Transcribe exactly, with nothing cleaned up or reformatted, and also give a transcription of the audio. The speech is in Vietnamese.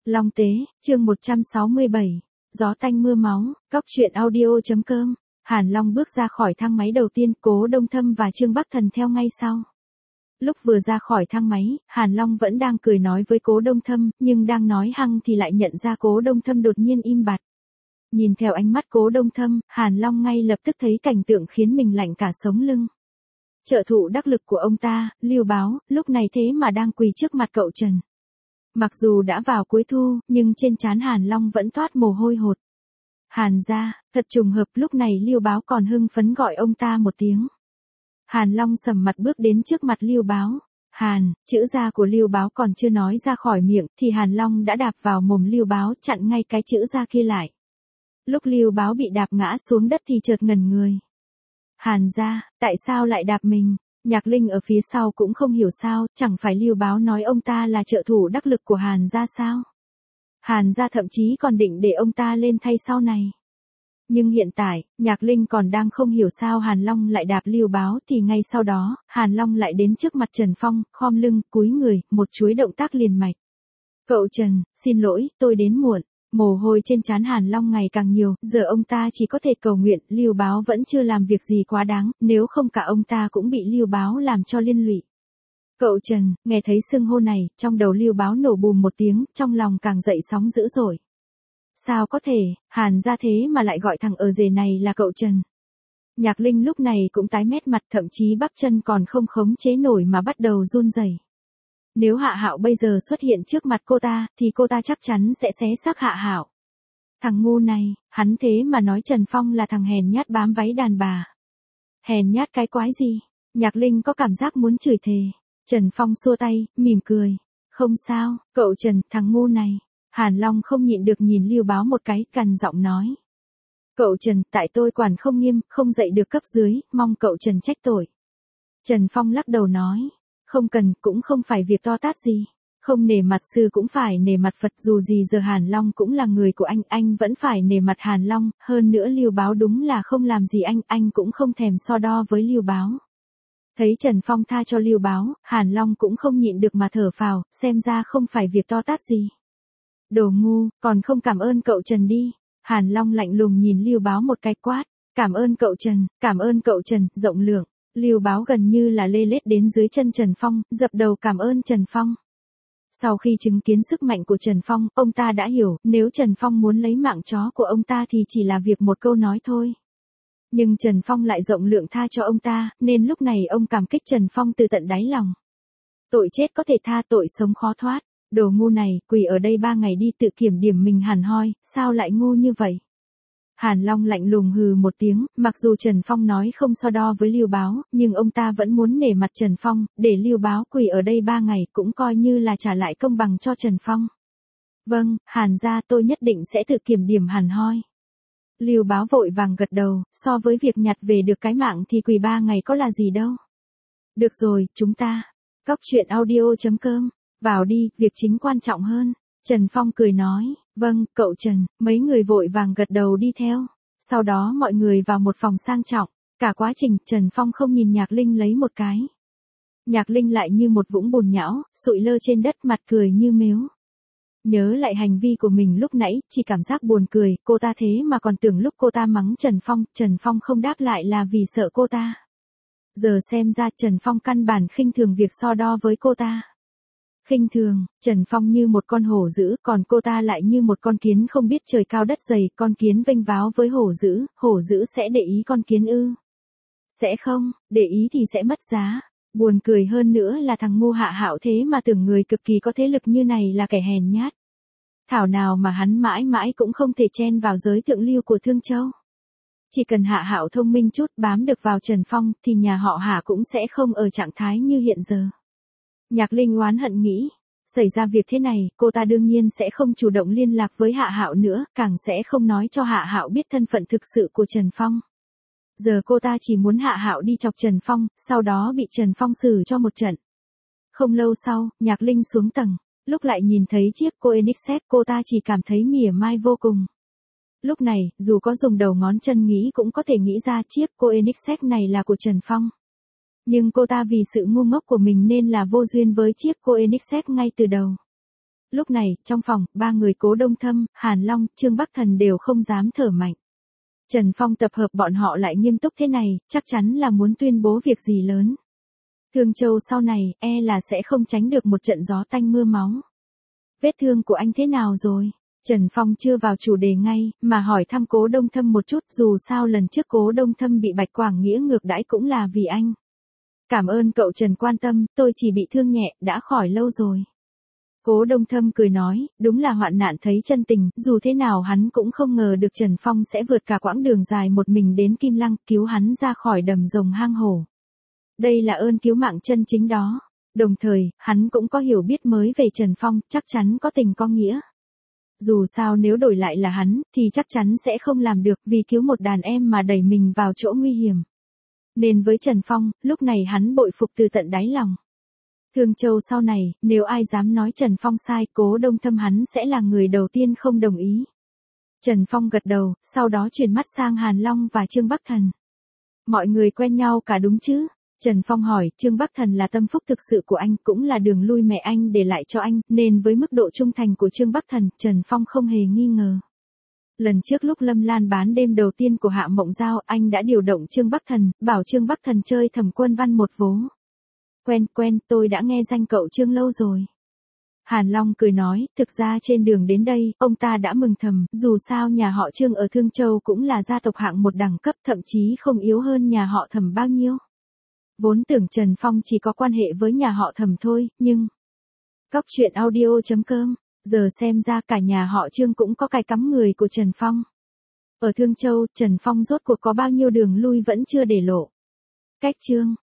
Long Tế, chương một trăm sáu mươi bảy, gió tanh mưa máu, cóc truyện audio.com. Hàn Long bước ra khỏi thang máy đầu tiên, Cố Đông Thâm và Trương Bắc Thần theo ngay sau. Lúc vừa ra khỏi thang máy, Hàn Long vẫn đang cười nói với Cố Đông Thâm, nhưng đang nói hăng thì lại nhận ra Cố Đông Thâm đột nhiên im bặt. Nhìn theo ánh mắt Cố Đông Thâm, Hàn Long ngay lập tức thấy cảnh tượng khiến mình lạnh cả sống lưng. Trợ thủ đắc lực của ông ta, Lưu Báo, lúc này thế mà đang quỳ trước mặt cậu Trần. Mặc dù đã vào cuối thu, nhưng trên trán Hàn Long vẫn toát mồ hôi hột. Hàn gia, thật trùng hợp, lúc này Lưu Báo còn hưng phấn gọi ông ta một tiếng. Hàn Long sầm mặt bước đến trước mặt Lưu Báo. Hàn, chữ gia của Lưu Báo còn chưa nói ra khỏi miệng, thì Hàn Long đã đạp vào mồm Lưu Báo, chặn ngay cái chữ gia kia lại. Lúc Lưu Báo bị đạp ngã xuống đất thì chợt ngẩn người. Hàn gia, tại sao lại đạp mình? Nhạc Linh ở phía sau cũng không hiểu sao, chẳng phải Lưu Báo nói ông ta là trợ thủ đắc lực của Hàn gia sao? Hàn gia thậm chí còn định để ông ta lên thay sau này. Nhưng hiện tại, Nhạc Linh còn đang không hiểu sao Hàn Long lại đạp Lưu Báo, thì ngay sau đó, Hàn Long lại đến trước mặt Trần Phong, khom lưng, cúi người, một chuỗi động tác liền mạch. Cậu Trần, xin lỗi, tôi đến muộn. Mồ hôi trên trán Hàn Long ngày càng nhiều, giờ ông ta chỉ có thể cầu nguyện, Lưu Báo vẫn chưa làm việc gì quá đáng, nếu không cả ông ta cũng bị Lưu Báo làm cho liên lụy. Cậu Trần, nghe thấy xưng hô này, trong đầu Lưu Báo nổ bùm một tiếng, trong lòng càng dậy sóng dữ dội. Sao có thể, Hàn gia thế mà lại gọi thằng ở rể này là cậu Trần. Nhạc Linh lúc này cũng tái mét mặt, thậm chí bắp chân còn không khống chế nổi mà bắt đầu run rẩy. Nếu Hạ Hạo bây giờ xuất hiện trước mặt cô ta, thì cô ta chắc chắn sẽ xé xác Hạ Hạo. Thằng ngu này, hắn thế mà nói Trần Phong là thằng hèn nhát bám váy đàn bà. Hèn nhát cái quái gì? Nhạc Linh có cảm giác muốn chửi thề. Trần Phong xua tay, mỉm cười. Không sao, cậu Trần, thằng ngu này. Hàn Long không nhịn được nhìn Lưu Báo một cái, cằn giọng nói. Cậu Trần, tại tôi quản không nghiêm, không dạy được cấp dưới, mong cậu Trần trách tội. Trần Phong lắc đầu nói. Không cần, cũng không phải việc to tát gì. Không nể mặt sư cũng phải nể mặt Phật, dù gì giờ Hàn Long cũng là người của anh, anh vẫn phải nể mặt Hàn Long, hơn nữa Lưu Báo đúng là không làm gì anh, anh cũng không thèm so đo với Lưu Báo. Thấy Trần Phong tha cho Lưu Báo, Hàn Long cũng không nhịn được mà thở phào, xem ra không phải việc to tát gì. Đồ ngu, còn không cảm ơn cậu Trần đi. Hàn Long lạnh lùng nhìn Lưu Báo một cái quát. Cảm ơn cậu Trần, cảm ơn cậu Trần, rộng lượng. Lưu Báo gần như là lê lết đến dưới chân Trần Phong, dập đầu cảm ơn Trần Phong. Sau khi chứng kiến sức mạnh của Trần Phong, ông ta đã hiểu, nếu Trần Phong muốn lấy mạng chó của ông ta thì chỉ là việc một câu nói thôi. Nhưng Trần Phong lại rộng lượng tha cho ông ta, nên lúc này ông cảm kích Trần Phong từ tận đáy lòng. Tội chết có thể tha, tội sống khó thoát. Đồ ngu này, quỳ ở đây ba ngày đi tự kiểm điểm mình hẳn hoi, sao lại ngu như vậy? Hàn Long lạnh lùng hừ một tiếng, mặc dù Trần Phong nói không so đo với Lưu Báo, nhưng ông ta vẫn muốn nể mặt Trần Phong, để Lưu Báo quỳ ở đây ba ngày cũng coi như là trả lại công bằng cho Trần Phong. Vâng, Hàn gia, tôi nhất định sẽ tự kiểm điểm hẳn hoi. Lưu Báo vội vàng gật đầu, so với việc nhặt về được cái mạng thì quỳ ba ngày có là gì đâu. Được rồi, chúng ta. Cóc truyện audio.com. Vào đi, việc chính quan trọng hơn. Trần Phong cười nói, vâng, cậu Trần, mấy người vội vàng gật đầu đi theo. Sau đó mọi người vào một phòng sang trọng. Cả quá trình, Trần Phong không nhìn Nhạc Linh lấy một cái. Nhạc Linh lại như một vũng bùn nhão, sụi lơ trên đất, mặt cười như mếu. Nhớ lại hành vi của mình lúc nãy, chỉ cảm giác buồn cười, cô ta thế mà còn tưởng lúc cô ta mắng Trần Phong, Trần Phong không đáp lại là vì sợ cô ta. Giờ xem ra Trần Phong căn bản khinh thường việc so đo với cô ta. Khinh thường, Trần Phong như một con hổ dữ, còn cô ta lại như một con kiến không biết trời cao đất dày, con kiến vênh váo với hổ dữ, hổ dữ sẽ để ý con kiến ư? Sẽ không, để ý thì sẽ mất giá. Buồn cười hơn nữa là thằng ngu Hạ Hạo thế mà tưởng người cực kỳ có thế lực như này là kẻ hèn nhát. Thảo nào mà hắn mãi mãi cũng không thể chen vào giới thượng lưu của Thương Châu. Chỉ cần Hạ Hạo thông minh chút, bám được vào Trần Phong, thì nhà họ Hạ cũng sẽ không ở trạng thái như hiện giờ. Nhạc Linh oán hận nghĩ, xảy ra việc thế này, cô ta đương nhiên sẽ không chủ động liên lạc với Hạ Hạo nữa, càng sẽ không nói cho Hạ Hạo biết thân phận thực sự của Trần Phong. Giờ cô ta chỉ muốn Hạ Hạo đi chọc Trần Phong, sau đó bị Trần Phong xử cho một trận. Không lâu sau, Nhạc Linh xuống tầng, lúc lại nhìn thấy chiếc Koenigsegg, cô ta chỉ cảm thấy mỉa mai vô cùng. Lúc này, dù có dùng đầu ngón chân nghĩ cũng có thể nghĩ ra chiếc Koenigsegg này là của Trần Phong. Nhưng cô ta vì sự ngu ngốc của mình nên là vô duyên với chiếc Koenigsegg ngay từ đầu. Lúc này, trong phòng, ba người Cố Đông Thâm, Hàn Long, Trương Bắc Thần đều không dám thở mạnh. Trần Phong tập hợp bọn họ lại nghiêm túc thế này, chắc chắn là muốn tuyên bố việc gì lớn. Thương Châu sau này, e là sẽ không tránh được một trận gió tanh mưa máu. Vết thương của anh thế nào rồi? Trần Phong chưa vào chủ đề ngay, mà hỏi thăm Cố Đông Thâm một chút, dù sao lần trước Cố Đông Thâm bị Bạch Quảng Nghĩa ngược đãi cũng là vì anh. Cảm ơn cậu Trần quan tâm, tôi chỉ bị thương nhẹ, đã khỏi lâu rồi. Cố Đông Thâm cười nói, đúng là hoạn nạn thấy chân tình, dù thế nào hắn cũng không ngờ được Trần Phong sẽ vượt cả quãng đường dài một mình đến Kim Lăng, cứu hắn ra khỏi đầm rồng hang hổ. Đây là ơn cứu mạng chân chính đó. Đồng thời, hắn cũng có hiểu biết mới về Trần Phong, chắc chắn có tình có nghĩa. Dù sao nếu đổi lại là hắn, thì chắc chắn sẽ không làm được vì cứu một đàn em mà đẩy mình vào chỗ nguy hiểm. Nên với Trần Phong, lúc này hắn bội phục từ tận đáy lòng. Thương Châu sau này, nếu ai dám nói Trần Phong sai, Cố Đông Thâm hắn sẽ là người đầu tiên không đồng ý. Trần Phong gật đầu, sau đó chuyển mắt sang Hàn Long và Trương Bắc Thần. Mọi người quen nhau cả đúng chứ? Trần Phong hỏi, Trương Bắc Thần là tâm phúc thực sự của anh, cũng là đường lui mẹ anh để lại cho anh, nên với mức độ trung thành của Trương Bắc Thần, Trần Phong không hề nghi ngờ. Lần trước lúc Lâm Lan bán đêm đầu tiên của Hạ Mộng Giao, anh đã điều động Trương Bắc Thần, bảo Trương Bắc Thần chơi Thẩm Quân Văn một vố. Quen, quen, tôi đã nghe danh cậu Trương lâu rồi. Hàn Long cười nói, thực ra trên đường đến đây, ông ta đã mừng thầm, dù sao nhà họ Trương ở Thương Châu cũng là gia tộc hạng một đẳng cấp, thậm chí không yếu hơn nhà họ Thẩm bao nhiêu. Vốn tưởng Trần Phong chỉ có quan hệ với nhà họ Thẩm thôi, nhưng... Cóc truyện audio chấm com, giờ xem ra cả nhà họ Trương cũng có cái cắm người của Trần Phong. Ở Thương Châu, Trần Phong rốt cuộc có bao nhiêu đường lui vẫn chưa để lộ. Cách Trương